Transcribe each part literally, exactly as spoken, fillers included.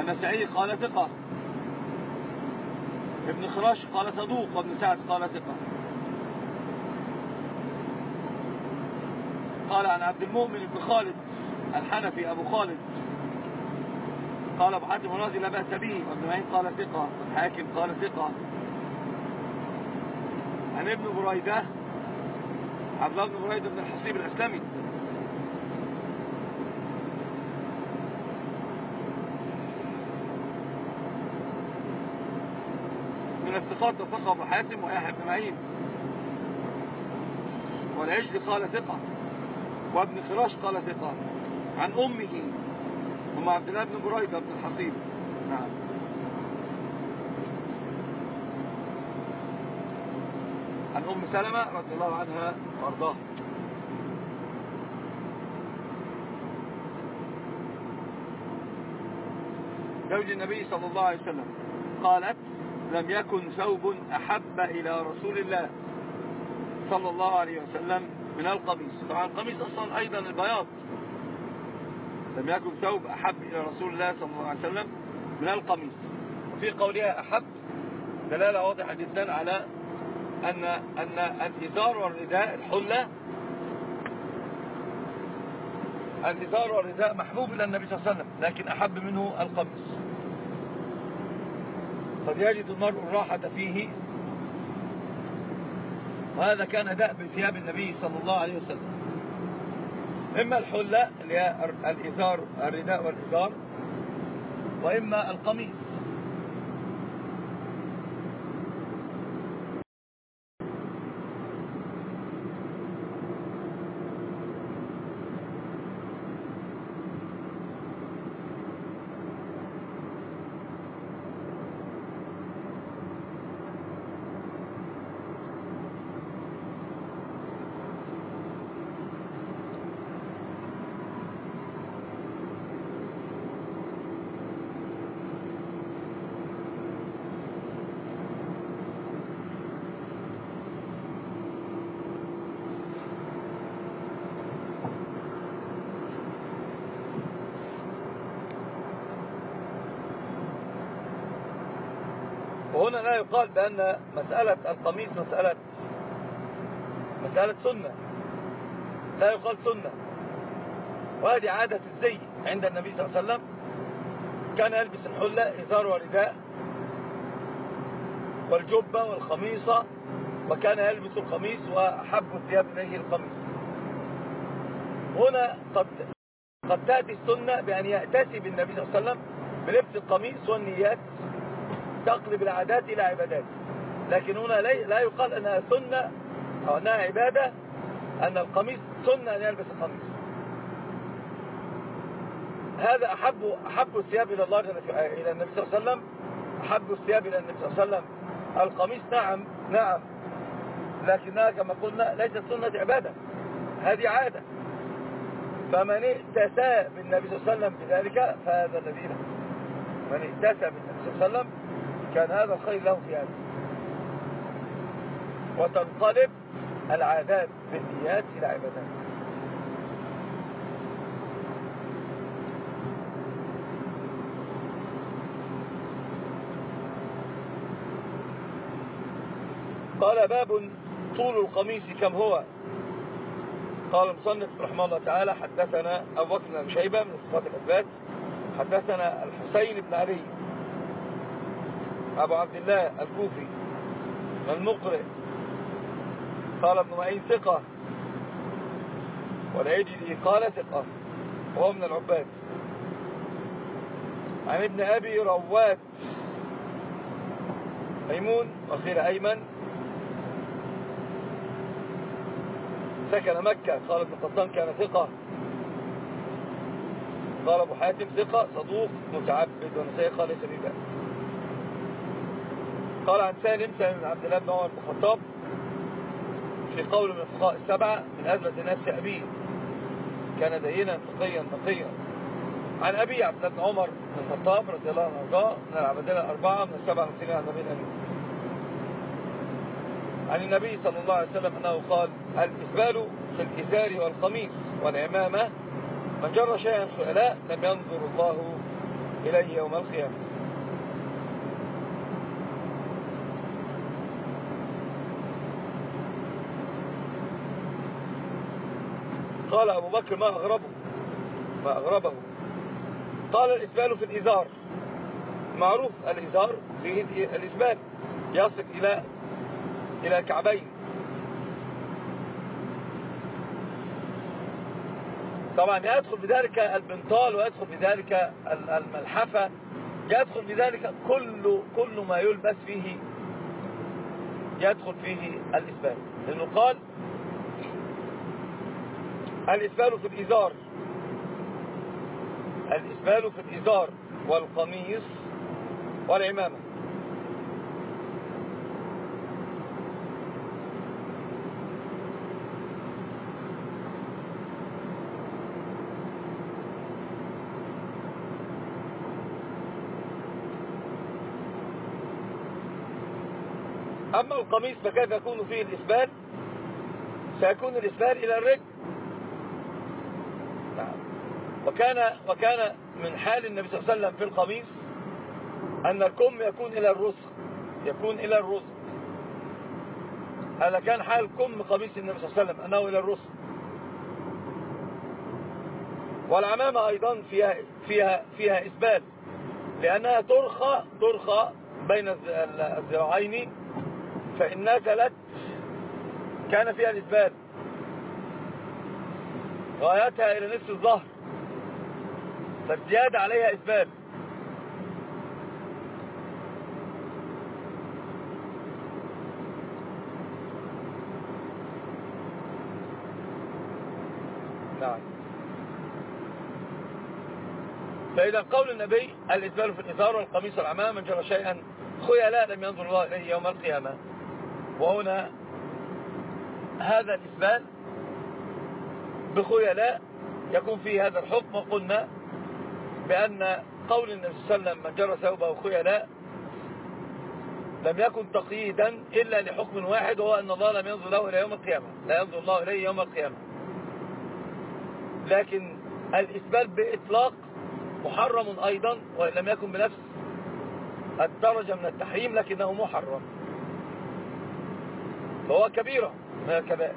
النسائي قال ثقة. ابن خراش قال صدوق. وابن سعد قال ثقة. قال عن عبد المؤمن بن خالد الحنفي أبو خالد قال أبو حاتم الرازي لا بأس به. وابن معين قال ثقة. والحاكم قال ثقة. عن ابن بريدة عبد الله بن بريدة بن الحصيب الأسلمي من الثقات وثقة أبو حاتم ويحيى بن معين. والعجل قال ثقة. وابن خراش قال ثقة. عن أمه أم عبد الله بن بريدة بن الحصيب. نعم. عن أم سلمة رضي الله عنها وارضاها. زوج النبي صلى الله عليه وسلم قالت لم يكن ثوب أحب إلى رسول الله صلى الله عليه وسلم من القميص. طبعا القميص أصلا أيضا البياض. لم يكن ثوب أحب إلى رسول الله صلى الله عليه وسلم من القميص. وفي قولها أحب دلالة واضحة جدا على أن أن الإزار والرداء الحلة الإزار والرداء محبوب إلى النبي صلى الله عليه وسلم، لكن أحب منه القميص. قد يجد المرء الراحة فيه، وهذا كان دأب ثياب النبي صلى الله عليه وسلم. إما الحلة اللي هي الإزار الرداء والإزار، وإما القميص. وهنا لا يقال بأن مسألة القميص مسألة مسألة سنة، لا يقال سنة. وهذه عادة الزي عند النبي صلى الله عليه وسلم، كان يلبس الحلة إزار ورداء والجبة والخميصة، وكان يلبس القميص وأحب الثياب إليه القميص. هنا قد قد تأتي السنة بأن يأتسي بالنبي صلى الله عليه وسلم بلبس القميص، والنيات تقلب العادات إلى عبادات. لكن هنا لا يقال أنها سنة أو أنها عبادة أن القميص سنة أن يلبس القميص. هذا أحب أحب الثياب إلى الله إلى النبي صلى الله عليه وسلم، أحب الثياب إلى النبي صلى الله عليه وسلم القميص. نعم نعم، لكنها كما قلنا ليست سنة عبادة، هذه عادة. فمن ائتسى بالنبي صلى الله عليه وسلم بذلك فهذا الذي له. من ائتسى بالنبي صلى الله عليه وسلم كان هذا الخير له في هذا. وتنقلب العادات بالنيات إلى عبادات. قال باب طول القميص كم هو. قال المصنف رحمه الله تعالى حدثنا أبو بكر بن شيبة من صفات الأثبات، حدثنا الحسين بن علي أبو عبد الله الكوفي المقرئ قال ابن معين ثقة، والعجلي قال ثقة وهو من العباد. عن ابن أبي رواد ميمون وخير أيمن سكن مكة، قال ابن قطان كان ثقة، قال أبو حاتم ثقة صدوق متعبد ونسائي قال ليس به بأس. قال عن سالم سالم بن عبد الله بن عمر بن الخطاب في قول من الفقهاء السبعة من أزلة الناس أبيه، كان دينا تقيا نقيا. عن أبي عبد الله بن عمر بن الخطاب رضي الله عنه وارضاه من العبادلة الأربعة من السبعة المسلمين عن النبي الأمين. عن النبي صلى الله عليه وسلم أنه قال الإسبال في الإزار والقميص والعمامة، من جر شيئا خيلاء لم ينظر الله إليه يوم القيامة. قال أبو بكر ما أغربه ما أغربه قال الإسبال في الإزار. معروف الإزار فيه الإسبال يصل إلى إلى كعبين. طبعا يدخل بذلك البنطال ويدخل بذلك الملحفة، يدخل بذلك كل كل ما يلبس فيه يدخل فيه الإسبال، لأنه قال الإسبال في الإزار الإسبال في الإزار والقميص والعمامة. أما القميص فكيف يكون فيه الإسبال؟ سيكون الإسبال إلى الرجل. وكان وكان من حال النبي صلى الله عليه وسلم في القميص أن الكم يكون إلى الرسغ يكون إلى الرسغ هذا كان حال كم قميص النبي صلى الله عليه وسلم أنه إلى الرسغ. والعمامة أيضا فيها فيها فيها إسبال، لأنها ترخى ترخى بين الذراعين، فإن نزلت كان فيها الإسبال غايتها إلى نصف الظهر، فالزيادة عليها إسبال. نعم. فإذا قول النبي الإسبال في الإزار والقميص والعمامة من جرى شيئا خيلاء لم ينظر الله إليه يوم القيامة. وهنا هذا الإسبال بخيلاء يكون فيه هذا الحكم. وقلنا بأن قول النبي صلى الله عليه وسلم من جرى ثوبه خيلاء لم يكن تقييدا إلا لحكم واحد، وهو أن الله لم ينظر له إلى يوم القيامة، لا ينظر الله إليه يوم القيامة. لكن الإسبال بإطلاق محرم أيضا، وإن لم يكن بنفس الدرجة من التحريم لكنه محرم، فهو كبيرة من الكبائر.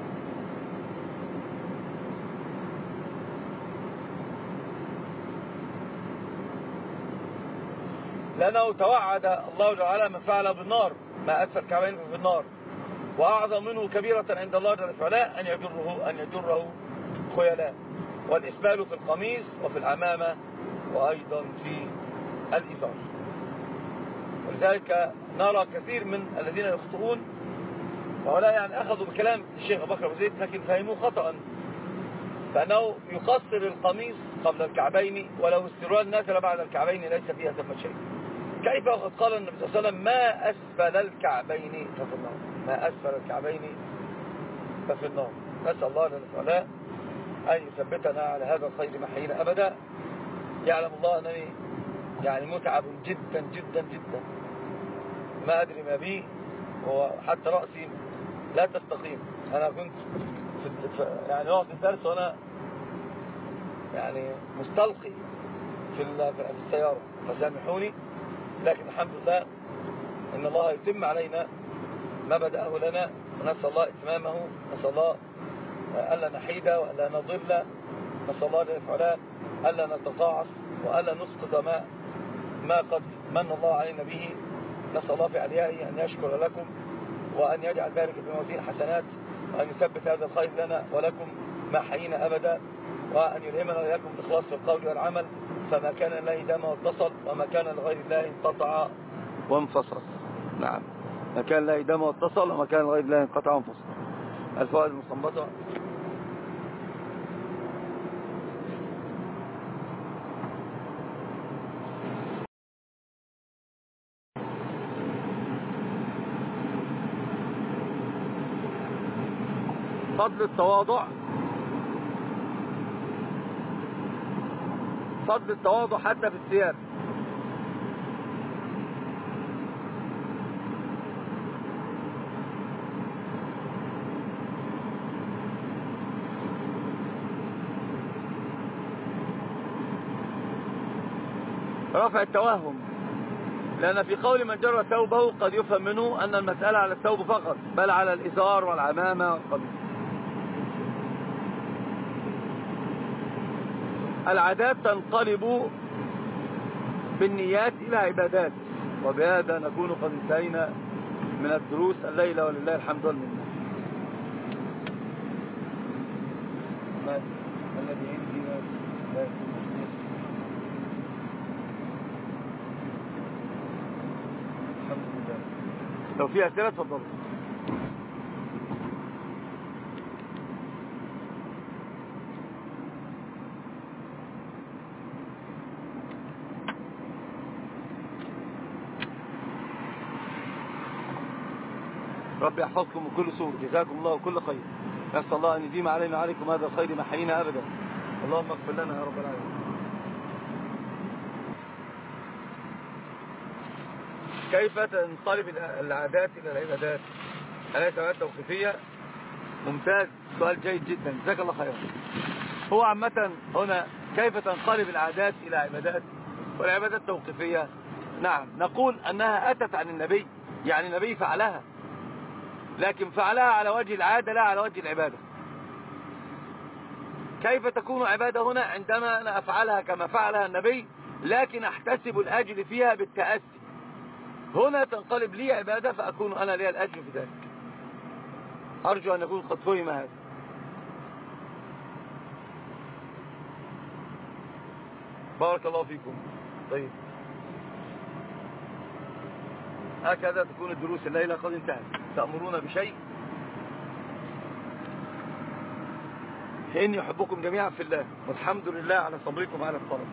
لأنه توعد الله جل وعلا من فعل بالنار ما أسفل كعبين في النار، وأعظم منه كبيرة عند الله جل وعلا أن يجره أن يجره خيلاء. والإسبال في القميص وفي العمامة وأيضا في الإزار. ولذلك نرى كثير من الذين يخطئون، ولا يعني أخذوا بكلام الشيخ أبو بكر أبو زيد لكن فهموه خطأ، فأنه يقصر القميص قبل الكعبين ولو السروال نزل بعد الكعبين ليس فيها ثم شيء. كيف وقد قال النبي صلى الله عليه وسلم ما أسفل الكعبين ففي النار، ما أسفل الكعبين ففي النار. نسأل الله جل وعلا أن يثبتنا على هذا الخير محينا أبدا. يعلم الله أنني يعني متعب جدا جدا جدا، ما أدري ما بي، وحتى رأسي لا تستقيم. أنا كنت في يعني وقت الدرس وأنا يعني مستلقي في السيارة فسامحوني، لكن الحمد لله إن الله يتم علينا ما بدأه لنا، ونسأل الله إتمامه. نسأل الله ألا نحيد وألا نضل، نسأل الله جل وعلا ألا نتضاعف وألا نسقط ما ما قد من الله علينا به. نسأل الله في عليائه أن يشكر لكم وأن يجعل ذلك في موازين حسنات، وأن يثبت هذا الخير لنا ولكم ما حيينا أبدا، وأن يلهمنا وإياكم الإخلاص في القول والعمل، فما كان لله دام واتصل وما كان لغير الله انقطع وانفصل. نعم، ما كان لله دام واتصل وما كان لغير الله انقطع وانفصل. الفوائد المستنبطة: فضل التواضع فضل التواضع حتى في الثياب. رفع التوهم، لأن في قول من جر ثوبه قد يفهم منه أن المسألة على الثوب فقط، بل على الإزار والعمامة والقميص. العادات تنقلب بالنيات إلى عبادات. وبهذا نكون قد انتهينا من الدروس الليلة، ولله الحمد والمنة. الذي عندي لا يكون الحمد لله. لو في أسئلة تفضلوا. رب يحفظكم من كل سوء، جزاكم الله كل خير. نسأل الله أن يديم علينا وعليكم هذا الخير ما حيينا أبدا. اللهم اغفر لنا يا رب العالمين. كيف تنقلب العادات إلى العبادات؟ أليس عادات توقيفية؟ ممتاز، سؤال جيد جدا، جزاك الله خيرا. هو عامة هنا كيف تنقلب العادات إلى عبادات والعبادات توقيفية؟ نعم، نقول أنها أتت عن النبي، يعني النبي فعلها، لكن فعلها على وجه العادة لا على وجه العبادة. كيف تكون عبادة هنا؟ عندما أنا أفعلها كما فعلها النبي، لكن أحتسب الأجر فيها بالتأسي. هنا تنقلب لي عبادة فأكون أنا لي الأجر في ذلك. أرجو أن يكون قد فهم هذا. بارك الله فيكم. طيب، هكذا تكون الدروس الليلة قد انتهت. تأمرون بشيء؟ إني أحبكم جميعا في الله، والحمد لله على صبركم على الطلب.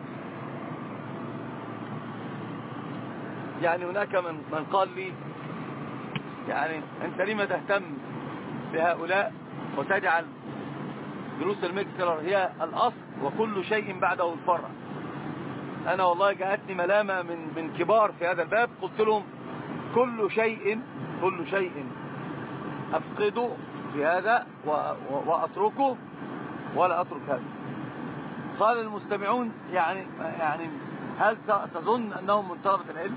يعني هناك من, من قال لي يعني أنت لما تهتم بهؤلاء وتجعل دروس المكسر هي الأصل وكل شيء بعده الفرع؟ أنا والله جاءتني ملامة من, من كبار في هذا الباب، قلت لهم كل شيء كل شيء أفقده في هذا وأتركه ولا أترك هذا. قال المستمعون يعني يعني هل تظن أنهم من طلبة العلم؟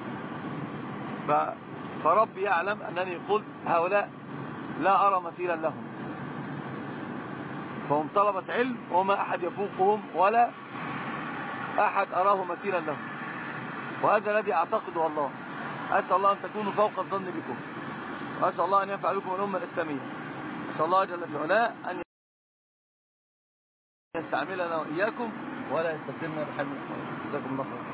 فربي يعلم أنني قلت هؤلاء لا أرى مثيلا لهم، فهم طلبة علم وما أحد يفوقهم ولا أحد أراه مثيلا لهم، وهذا الذي أعتقده. والله أسأل الله أن تكونوا فوق الظن بكم، وأسأل الله أن ينفع بكم الأمة الإسلامية. أسأل الله جل في علاه أن يستعملنا وإياكم ولا يستبدلنا بحل من الحوار. جزاكم الله خير.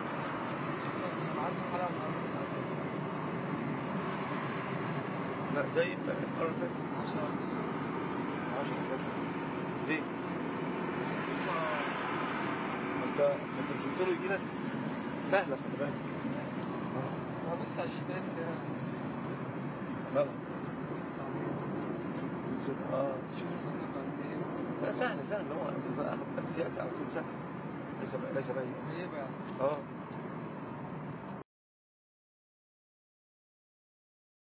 لا زي المرة اللي فاتت عشرة عشرة ليه؟ انت انت مش قلت له يجي لك؟ سهلة خلي بالك. اه بس على الشمال كده مالها؟ اه لا سهل سهل، هو بس يأتي على طول سهل، ليس ليس بعيد. هيبقى اه